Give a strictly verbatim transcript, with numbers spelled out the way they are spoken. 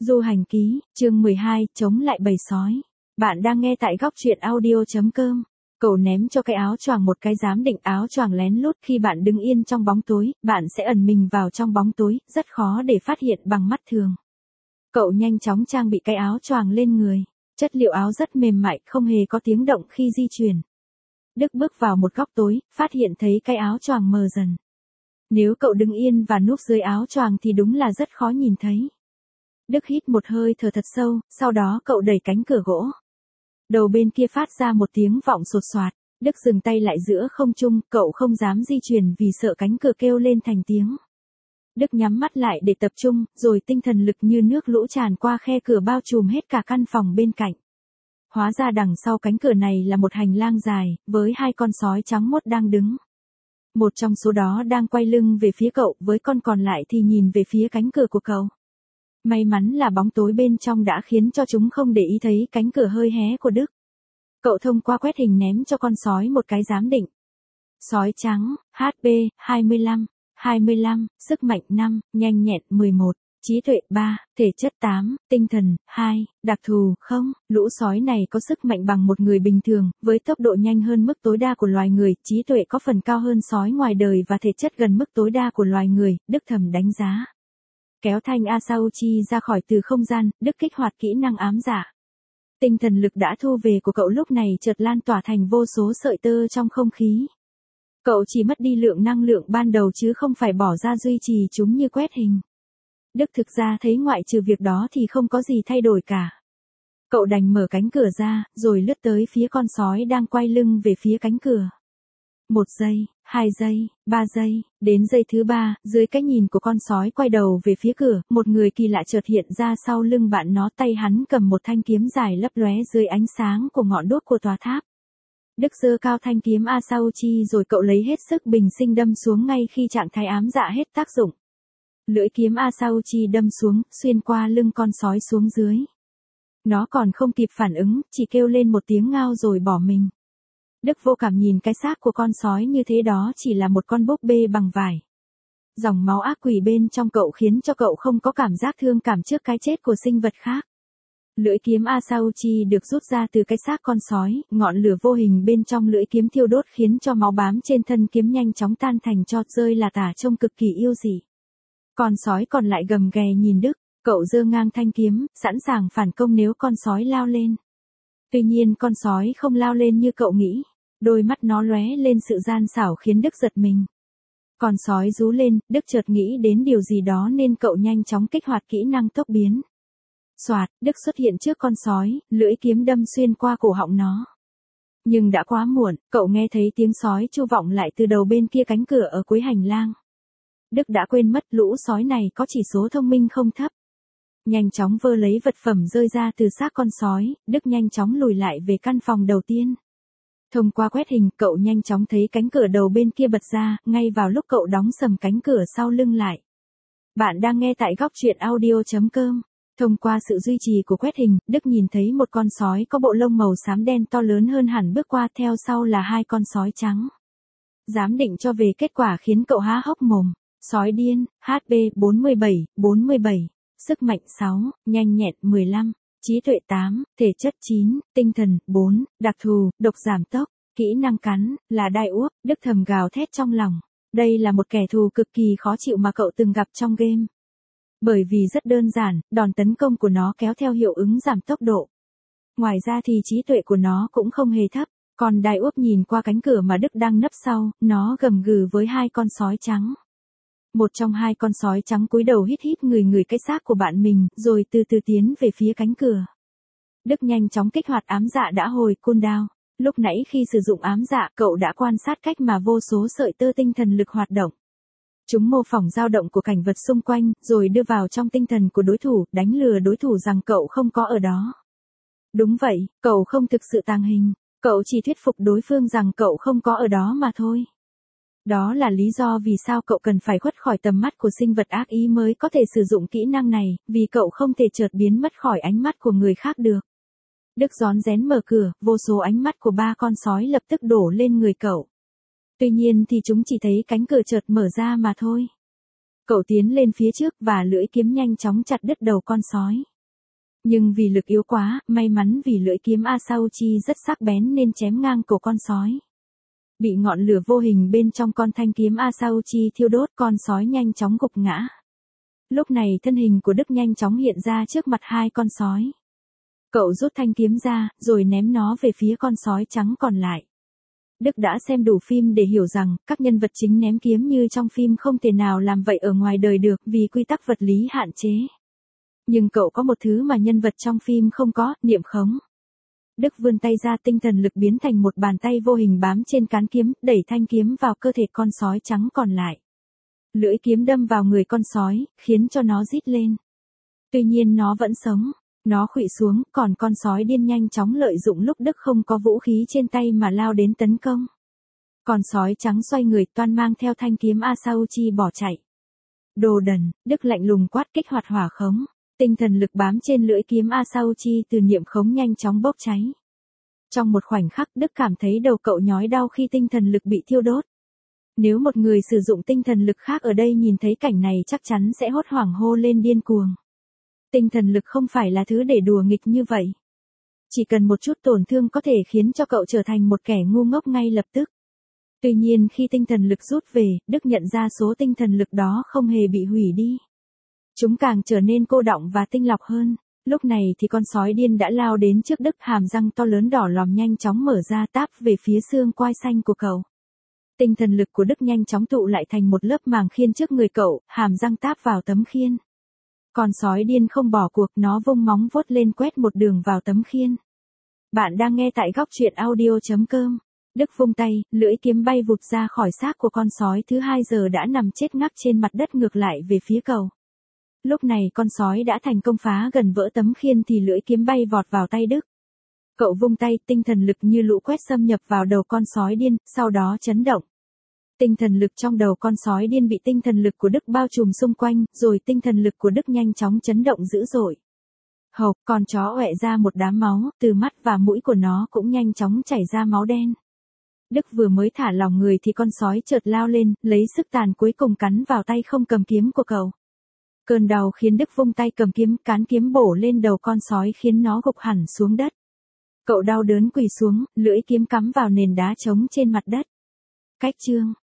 Du hành ký, chương mười hai, chống lại bầy sói. Bạn đang nghe tại góc truyện audio.com. Cậu ném cho cái áo choàng một cái giám định áo choàng lén lút khi bạn đứng yên trong bóng tối, bạn sẽ ẩn mình vào trong bóng tối, rất khó để phát hiện bằng mắt thường. Cậu nhanh chóng trang bị cái áo choàng lên người. Chất liệu áo rất mềm mại, không hề có tiếng động khi di chuyển. Đức bước vào một góc tối, phát hiện thấy cái áo choàng mờ dần. Nếu cậu đứng yên và núp dưới áo choàng thì đúng là rất khó nhìn thấy. Đức hít một hơi thở thật sâu, sau đó cậu đẩy cánh cửa gỗ. Đầu bên kia phát ra một tiếng vọng sột soạt. Đức dừng tay lại giữa không trung, cậu không dám di chuyển vì sợ cánh cửa kêu lên thành tiếng. Đức nhắm mắt lại để tập trung, rồi tinh thần lực như nước lũ tràn qua khe cửa bao trùm hết cả căn phòng bên cạnh. Hóa ra đằng sau cánh cửa này là một hành lang dài, với hai con sói trắng muốt đang đứng. Một trong số đó đang quay lưng về phía cậu, với con còn lại thì nhìn về phía cánh cửa của cậu. May mắn là bóng tối bên trong đã khiến cho chúng không để ý thấy cánh cửa hơi hé của Đức. Cậu thông qua quét hình ném cho con sói một cái giám định. Sói trắng, hát pê, hai mươi lăm, hai mươi lăm, sức mạnh năm, nhanh nhẹn mười một, trí tuệ ba, thể chất tám, tinh thần hai, đặc thù không. Lũ sói này có sức mạnh bằng một người bình thường, với tốc độ nhanh hơn mức tối đa của loài người, trí tuệ có phần cao hơn sói ngoài đời và thể chất gần mức tối đa của loài người, Đức thầm đánh giá. Kéo thanh Asauchi ra khỏi từ không gian, Đức kích hoạt kỹ năng ám dạ. Tinh thần lực đã thu về của cậu lúc này chợt lan tỏa thành vô số sợi tơ trong không khí. Cậu chỉ mất đi lượng năng lượng ban đầu chứ không phải bỏ ra duy trì chúng như quét hình. Đức thực ra thấy ngoại trừ việc đó thì không có gì thay đổi cả. Cậu đành mở cánh cửa ra, rồi lướt tới phía con sói đang quay lưng về phía cánh cửa. Một giây, hai giây, ba giây, đến giây thứ ba, dưới cái nhìn của con sói quay đầu về phía cửa, một người kỳ lạ chợt hiện ra sau lưng bạn nó, tay hắn cầm một thanh kiếm dài lấp lóe dưới ánh sáng của ngọn đuốc của tòa tháp. Đức giơ cao thanh kiếm Asauchi rồi cậu lấy hết sức bình sinh đâm xuống ngay khi trạng thái ám dạ hết tác dụng. Lưỡi kiếm Asauchi đâm xuống, xuyên qua lưng con sói xuống dưới. Nó còn không kịp phản ứng, chỉ kêu lên một tiếng ngao rồi bỏ mình. Đức vô cảm nhìn cái xác của con sói như thế đó chỉ là một con búp bê bằng vải. Dòng máu ác quỷ bên trong cậu khiến cho cậu không có cảm giác thương cảm trước cái chết của sinh vật khác. Lưỡi kiếm Asauchi được rút ra từ cái xác con sói, ngọn lửa vô hình bên trong lưỡi kiếm thiêu đốt khiến cho máu bám trên thân kiếm nhanh chóng tan thành tro rơi là tả trông cực kỳ yêu dị. Con sói còn lại gầm ghè nhìn Đức, cậu giơ ngang thanh kiếm, sẵn sàng phản công nếu con sói lao lên. Tuy nhiên con sói không lao lên như cậu nghĩ. Đôi mắt nó lóe lên sự gian xảo khiến Đức giật mình. Con sói rú lên, Đức chợt nghĩ đến điều gì đó nên cậu nhanh chóng kích hoạt kỹ năng tốc biến. Soạt, Đức xuất hiện trước con sói, lưỡi kiếm đâm xuyên qua cổ họng nó. Nhưng đã quá muộn, cậu nghe thấy tiếng sói chu vọng lại từ đầu bên kia cánh cửa ở cuối hành lang. Đức đã quên mất lũ sói này có chỉ số thông minh không thấp. Nhanh chóng vơ lấy vật phẩm rơi ra từ xác con sói, Đức nhanh chóng lùi lại về căn phòng đầu tiên. Thông qua quét hình, cậu nhanh chóng thấy cánh cửa đầu bên kia bật ra, ngay vào lúc cậu đóng sầm cánh cửa sau lưng lại. Bạn đang nghe tại góc truyện audio.com. Thông qua sự duy trì của quét hình, Đức nhìn thấy một con sói có bộ lông màu xám đen to lớn hơn hẳn bước qua, theo sau là hai con sói trắng. Giám định cho về kết quả khiến cậu há hốc mồm. Sói điên, hát pê bốn mươi bảy, bốn mươi bảy, sức mạnh sáu, nhanh nhẹn mười lăm. Trí tuệ tám, thể chất chín, tinh thần bốn, đặc thù, độc giảm tốc, kỹ năng cắn, là đai uốc. Đức thầm gào thét trong lòng. Đây là một kẻ thù cực kỳ khó chịu mà cậu từng gặp trong game. Bởi vì rất đơn giản, đòn tấn công của nó kéo theo hiệu ứng giảm tốc độ. Ngoài ra thì trí tuệ của nó cũng không hề thấp. Còn đai uốc nhìn qua cánh cửa mà Đức đang nấp sau, nó gầm gừ với hai con sói trắng. Một trong hai con sói trắng cúi đầu hít hít người người cái xác của bạn mình, rồi từ từ tiến về phía cánh cửa. Đức nhanh chóng kích hoạt ám dạ đã hồi cooldown. Lúc nãy khi sử dụng ám dạ, cậu đã quan sát cách mà vô số sợi tơ tinh thần lực hoạt động. Chúng mô phỏng dao động của cảnh vật xung quanh, rồi đưa vào trong tinh thần của đối thủ, đánh lừa đối thủ rằng cậu không có ở đó. Đúng vậy, cậu không thực sự tàng hình. Cậu chỉ thuyết phục đối phương rằng cậu không có ở đó mà thôi. Đó là lý do vì sao cậu cần phải khuất khỏi tầm mắt của sinh vật ác ý mới có thể sử dụng kỹ năng này, vì cậu không thể chợt biến mất khỏi ánh mắt của người khác được. Đức rón rén mở cửa, vô số ánh mắt của ba con sói lập tức đổ lên người cậu. Tuy nhiên thì chúng chỉ thấy cánh cửa chợt mở ra mà thôi. Cậu tiến lên phía trước và lưỡi kiếm nhanh chóng chặt đứt đầu con sói. Nhưng vì lực yếu quá, may mắn vì lưỡi kiếm Asauchi rất sắc bén nên chém ngang cổ con sói. Bị ngọn lửa vô hình bên trong con thanh kiếm Asauchi thiêu đốt, con sói nhanh chóng gục ngã. Lúc này thân hình của Đức nhanh chóng hiện ra trước mặt hai con sói. Cậu rút thanh kiếm ra, rồi ném nó về phía con sói trắng còn lại. Đức đã xem đủ phim để hiểu rằng, các nhân vật chính ném kiếm như trong phim không thể nào làm vậy ở ngoài đời được vì quy tắc vật lý hạn chế. Nhưng cậu có một thứ mà nhân vật trong phim không có, niệm khống. Đức vươn tay ra, tinh thần lực biến thành một bàn tay vô hình bám trên cán kiếm, đẩy thanh kiếm vào cơ thể con sói trắng còn lại. Lưỡi kiếm đâm vào người con sói, khiến cho nó rít lên. Tuy nhiên nó vẫn sống. Nó khuỵu xuống, còn con sói điên nhanh chóng lợi dụng lúc Đức không có vũ khí trên tay mà lao đến tấn công. Con sói trắng xoay người toan mang theo thanh kiếm Asauchi bỏ chạy. Đồ đần, Đức lạnh lùng quát kích hoạt hỏa khống. Tinh thần lực bám trên lưỡi kiếm Asauchi từ niệm khống nhanh chóng bốc cháy. Trong một khoảnh khắc Đức cảm thấy đầu cậu nhói đau khi tinh thần lực bị thiêu đốt. Nếu một người sử dụng tinh thần lực khác ở đây nhìn thấy cảnh này chắc chắn sẽ hốt hoảng hô lên điên cuồng. Tinh thần lực không phải là thứ để đùa nghịch như vậy. Chỉ cần một chút tổn thương có thể khiến cho cậu trở thành một kẻ ngu ngốc ngay lập tức. Tuy nhiên khi tinh thần lực rút về, Đức nhận ra số tinh thần lực đó không hề bị hủy đi. Chúng càng trở nên cô đọng và tinh lọc hơn. Lúc này thì con sói điên đã lao đến trước Đức, hàm răng to lớn đỏ lòm nhanh chóng mở ra táp về phía xương quai xanh của cậu. Tinh thần lực của Đức nhanh chóng tụ lại thành một lớp màng khiên trước người cậu, hàm răng táp vào tấm khiên. Con sói điên không bỏ cuộc, nó vung móng vuốt lên quét một đường vào tấm khiên. Bạn đang nghe tại góc truyện audio chấm com. Đức vung tay, lưỡi kiếm bay vụt ra khỏi xác của con sói thứ hai giờ đã nằm chết ngắc trên mặt đất ngược lại về phía cậu. Lúc này con sói đã thành công phá gần vỡ tấm khiên thì lưỡi kiếm bay vọt vào tay Đức. Cậu vung tay, tinh thần lực như lũ quét xâm nhập vào đầu con sói điên, sau đó chấn động. Tinh thần lực trong đầu con sói điên bị tinh thần lực của Đức bao trùm xung quanh, rồi tinh thần lực của Đức nhanh chóng chấn động dữ dội. Hộc, con chó ọe ra một đám máu, từ mắt và mũi của nó cũng nhanh chóng chảy ra máu đen. Đức vừa mới thả lỏng người thì con sói chợt lao lên, lấy sức tàn cuối cùng cắn vào tay không cầm kiếm của cậu. Cơn đau khiến Đức vung tay cầm kiếm, cán kiếm bổ lên đầu con sói khiến nó gục hẳn xuống đất. Cậu đau đớn quỳ xuống, lưỡi kiếm cắm vào nền đá trống trên mặt đất. Cách chương